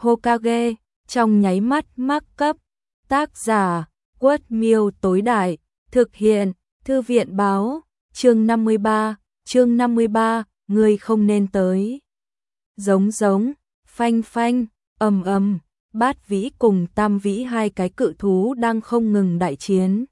Hokage, trong nháy mắt mắc cấp. Tác giả, Quất Miêu tối đại, thực hiện, Thư viện báo, chương 53, người không nên tới. Giống giống, phanh phanh, ầm, Bát Vĩ cùng Tam Vĩ hai cái cự thú đang không ngừng đại chiến.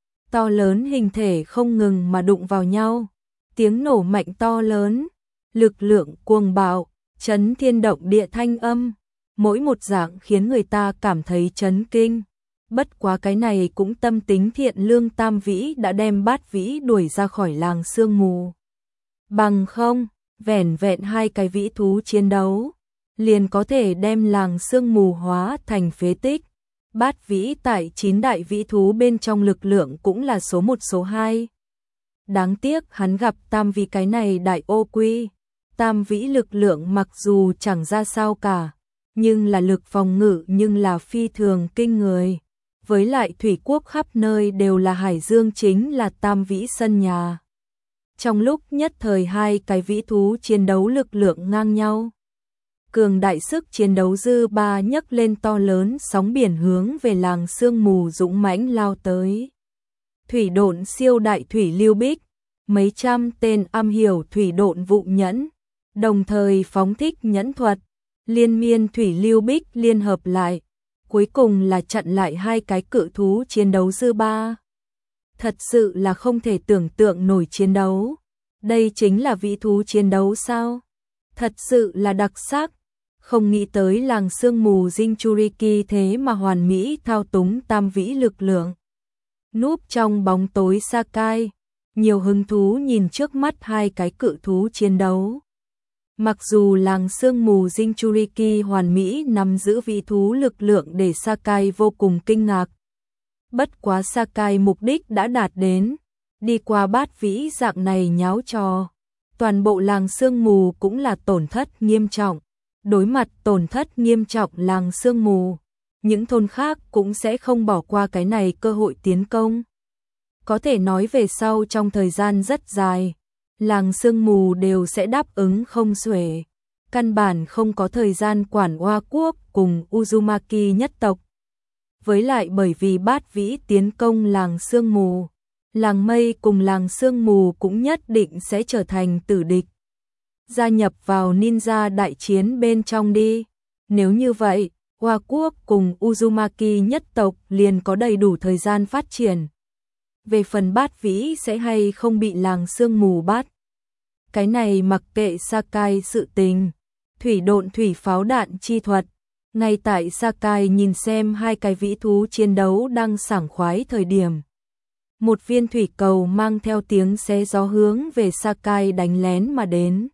To lớn hình thể không ngừng mà đụng vào nhau, tiếng nổ mạnh to lớn, lực lượng cuồng bạo, chấn thiên động địa thanh âm, mỗi một dạng khiến người ta cảm thấy chấn kinh. Bất quá cái này cũng tâm tính thiện lương Tam Vĩ đã đem Bát Vĩ đuổi ra khỏi làng sương mù. Bằng không, vẻn vẹn hai cái vĩ thú chiến đấu, liền có thể đem làng sương mù hóa thành phế tích. Bát Vĩ tại 9 đại vĩ thú bên trong lực lượng cũng là số 1 số 2. Đáng tiếc hắn gặp Tam Vĩ cái này đại ô quy. Tam Vĩ lực lượng mặc dù chẳng ra sao cả, nhưng là lực phòng ngự nhưng là phi thường kinh người. Với lại thủy quốc khắp nơi đều là hải dương chính là Tam Vĩ sân nhà. Trong lúc nhất thời hai cái vĩ thú chiến đấu lực lượng ngang nhau. Cường đại sức chiến đấu dư ba nhấc lên to lớn sóng biển hướng về làng sương mù dũng mãnh lao tới. Thủy độn siêu đại thủy lưu bích, mấy trăm tên am hiểu thủy độn vụ nhẫn, đồng thời phóng thích nhẫn thuật, liên miên thủy lưu bích liên hợp lại, cuối cùng là chặn lại hai cái cự thú chiến đấu dư ba. Thật sự là không thể tưởng tượng nổi chiến đấu. Đây chính là vĩ thú chiến đấu sao? Thật sự là đặc sắc. Không nghĩ tới làng sương mù Jinchuriki thế mà hoàn mỹ thao túng Tam Vĩ lực lượng. Núp trong bóng tối Sakai, nhiều hứng thú nhìn trước mắt hai cái cự thú chiến đấu. Mặc dù làng sương mù Jinchuriki hoàn mỹ nắm giữ vĩ thú lực lượng để Sakai vô cùng kinh ngạc. Bất quá Sakai mục đích đã đạt đến, đi qua Bát Vĩ dạng này nháo trò. Toàn bộ làng sương mù cũng là tổn thất nghiêm trọng. Đối mặt tổn thất nghiêm trọng làng sương mù, những thôn khác cũng sẽ không bỏ qua cái này cơ hội tiến công. Có thể nói về sau trong thời gian rất dài, làng sương mù đều sẽ đáp ứng không xuể. Căn bản không có thời gian quản Hoa quốc cùng Uzumaki nhất tộc. Với lại bởi vì Bát Vĩ tiến công làng sương mù, làng mây cùng làng sương mù cũng nhất định sẽ trở thành tử địch. Gia nhập vào ninja đại chiến bên trong đi. Nếu như vậy, Hoa quốc cùng Uzumaki nhất tộc liền có đầy đủ thời gian phát triển. Về phần Bát Vĩ sẽ hay không bị làng sương mù bắt, cái này mặc kệ Sakai sự tình. Thủy độn thủy pháo đạn chi thuật. Ngay tại Sakai nhìn xem hai cái vĩ thú chiến đấu đang sảng khoái thời điểm, một viên thủy cầu mang theo tiếng xé gió hướng về Sakai đánh lén mà đến.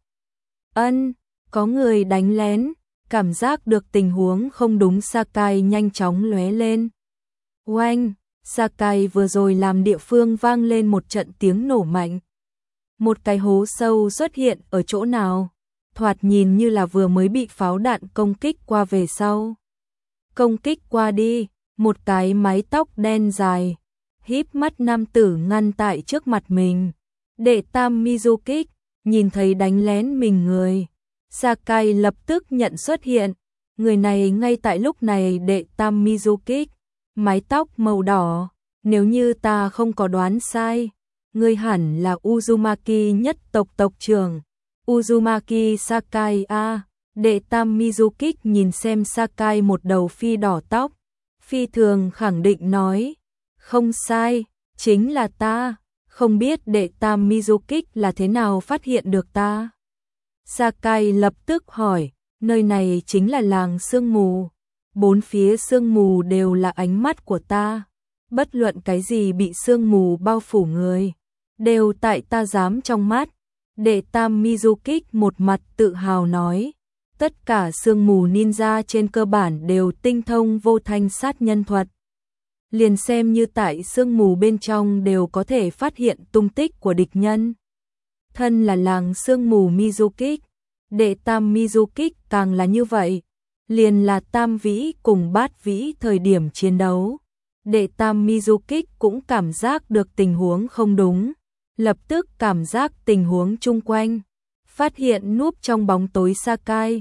Có người đánh lén, cảm giác được tình huống không đúng Sakai nhanh chóng lóe lên. Oanh, Sakai vừa rồi làm địa phương vang lên một trận tiếng nổ mạnh. Một cái hố sâu xuất hiện ở chỗ nào, thoạt nhìn như là vừa mới bị pháo đạn công kích qua về sau. Công kích qua đi, một cái mái tóc đen dài, híp mắt nam tử ngăn tại trước mặt mình. Đệ tam Mizuki, nhìn thấy đánh lén mình người. Sakai lập tức nhận xuất hiện. Người này ngay tại lúc này đệ tam Mizuki, mái tóc màu đỏ. Nếu như ta không có đoán sai, người hẳn là Uzumaki nhất tộc tộc trưởng. Uzumaki Sakai a. Đệ tam Mizuki nhìn xem Sakai một đầu phi đỏ tóc, phi thường khẳng định nói. Không sai, chính là ta. Không biết đệ tam Mizuki là thế nào phát hiện được ta. Sakai lập tức hỏi, nơi này chính là làng sương mù. Bốn phía sương mù đều là ánh mắt của ta. Bất luận cái gì bị sương mù bao phủ người, đều tại ta dám trong mắt. Đệ tam Mizuki một mặt tự hào nói. Tất cả sương mù ninja trên cơ bản đều tinh thông vô thanh sát nhân thuật. Liền xem như tại sương mù bên trong đều có thể phát hiện tung tích của địch nhân. Thân là làng sương mù Mizuki, đệ tam Mizuki càng là như vậy. Liền là Tam Vĩ cùng Bát Vĩ thời điểm chiến đấu, đệ tam Mizuki cũng cảm giác được tình huống không đúng, lập tức cảm giác tình huống chung quanh, phát hiện núp trong bóng tối Sakai,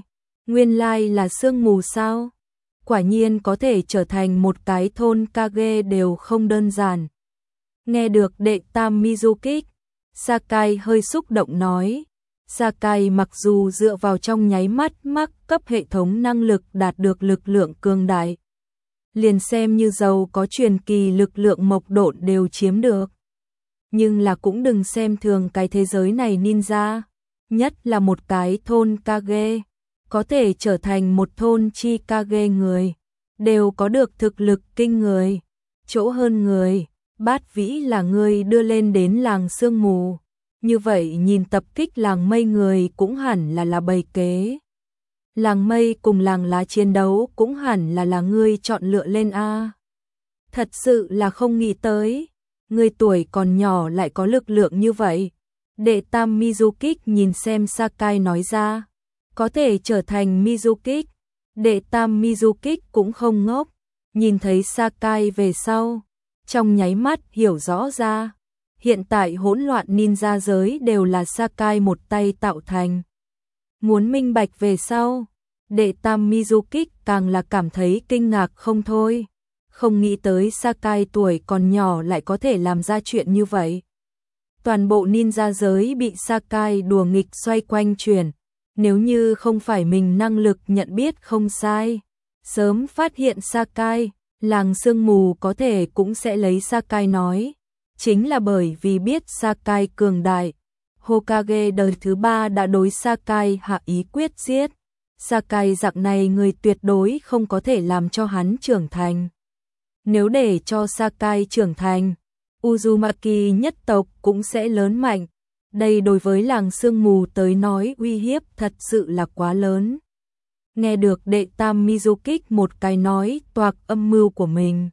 Nguyên lai là sương mù sao? Quả nhiên có thể trở thành một cái thôn Kage đều không đơn giản. Nghe được đệ tam Mizukik, Sakai hơi xúc động nói. Sakai mặc dù dựa vào trong nháy mắt mắc cấp hệ thống năng lực đạt được lực lượng cường đại, liền xem như giàu có truyền kỳ lực lượng mộc độn đều chiếm được. Nhưng là cũng đừng xem thường cái thế giới này ninja, nhất là một cái thôn Kage, có thể trở thành một thôn chi Kage người, đều có được thực lực kinh người, chỗ hơn người. Bát Vĩ là người đưa lên đến làng sương mù, như vậy nhìn tập kích làng mây người cũng hẳn là bày kế. Làng mây cùng làng lá chiến đấu cũng hẳn là ngươi chọn lựa lên a. Thật sự là không nghĩ tới, người tuổi còn nhỏ lại có lực lượng như vậy. Đệ tam Mizukik nhìn xem Sakai nói ra, có thể trở thành Mizukik. Đệ tam Mizukik cũng không ngốc, nhìn thấy Sakai về sau, trong nháy mắt hiểu rõ ra, hiện tại hỗn loạn ninja giới đều là Sakai một tay tạo thành. Muốn minh bạch về sau, đệ tam Mizukik càng là cảm thấy kinh ngạc không thôi, không nghĩ tới Sakai tuổi còn nhỏ lại có thể làm ra chuyện như vậy. Toàn bộ ninja giới bị Sakai đùa nghịch xoay quanh chuyển, nếu như không phải mình năng lực nhận biết không sai, sớm phát hiện Sakai, làng sương mù có thể cũng sẽ lấy Sakai nói, chính là bởi vì biết Sakai cường đại, Hokage đời thứ 3 đã đối Sakai hạ ý quyết giết. Sakai dạng này người tuyệt đối không có thể làm cho hắn trưởng thành. Nếu để cho Sakai trưởng thành, Uzumaki nhất tộc cũng sẽ lớn mạnh. Đây đối với làng sương mù tới nói uy hiếp thật sự là quá lớn. Nghe được đệ tam Mizukik một cái nói toạc âm mưu của mình,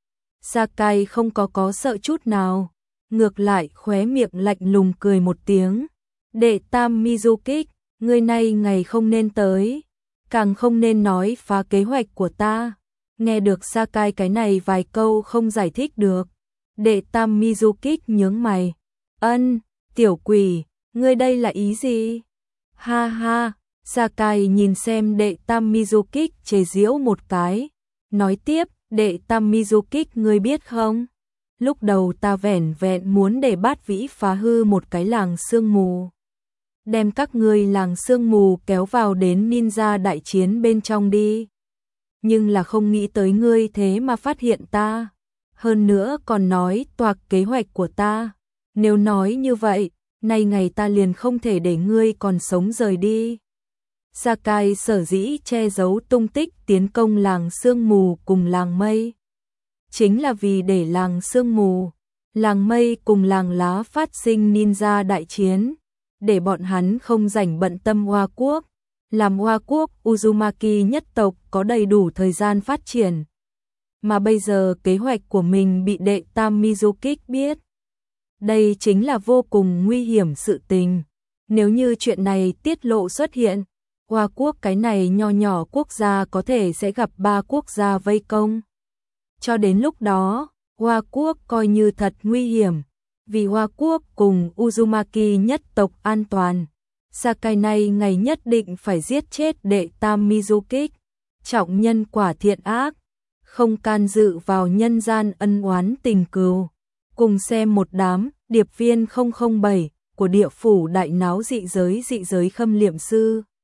Sakai không có sợ chút nào, ngược lại khóe miệng lạnh lùng cười một tiếng. Đệ tam Mizukik, người này ngày không nên tới, càng không nên nói phá kế hoạch của ta. Nghe được Sakai cái này vài câu không giải thích được, đệ tam Mizukik nhướng mày. Ân, tiểu quỷ, ngươi đây là ý gì? Ha ha, Sakai nhìn xem đệ tam Mizukik chế giễu một cái, nói tiếp, đệ tam Mizukik ngươi biết không? Lúc đầu ta vẻn vẹn muốn để Bát Vĩ phá hư một cái làng sương mù, đem các ngươi làng sương mù kéo vào đến ninja đại chiến bên trong đi. Nhưng là không nghĩ tới ngươi thế mà phát hiện ta, hơn nữa còn nói toạc kế hoạch của ta. Nếu nói như vậy, nay ngày ta liền không thể để ngươi còn sống rời đi. Sakai sở dĩ che giấu tung tích tiến công làng sương mù cùng làng mây, chính là vì để làng sương mù, làng mây cùng làng lá phát sinh ninja đại chiến, để bọn hắn không rảnh bận tâm Hoa Quốc, làm Hoa Quốc Uzumaki nhất tộc có đầy đủ thời gian phát triển. Mà bây giờ kế hoạch của mình bị đệ tam Mizukik biết. Đây chính là vô cùng nguy hiểm sự tình. Nếu như chuyện này tiết lộ xuất hiện, Hoa Quốc cái này nho nhỏ quốc gia có thể sẽ gặp 3 quốc gia vây công. Cho đến lúc đó, Hoa Quốc coi như thật nguy hiểm, vì Hoa Quốc cùng Uzumaki nhất tộc an toàn. Sakai này ngày nhất định phải giết chết đệ tam Mizukik, trọng nhân quả thiện ác, không can dự vào nhân gian ân oán tình cừu. Cùng xem một đám điệp viên 007 của địa phủ đại náo dị giới khâm liệm sư.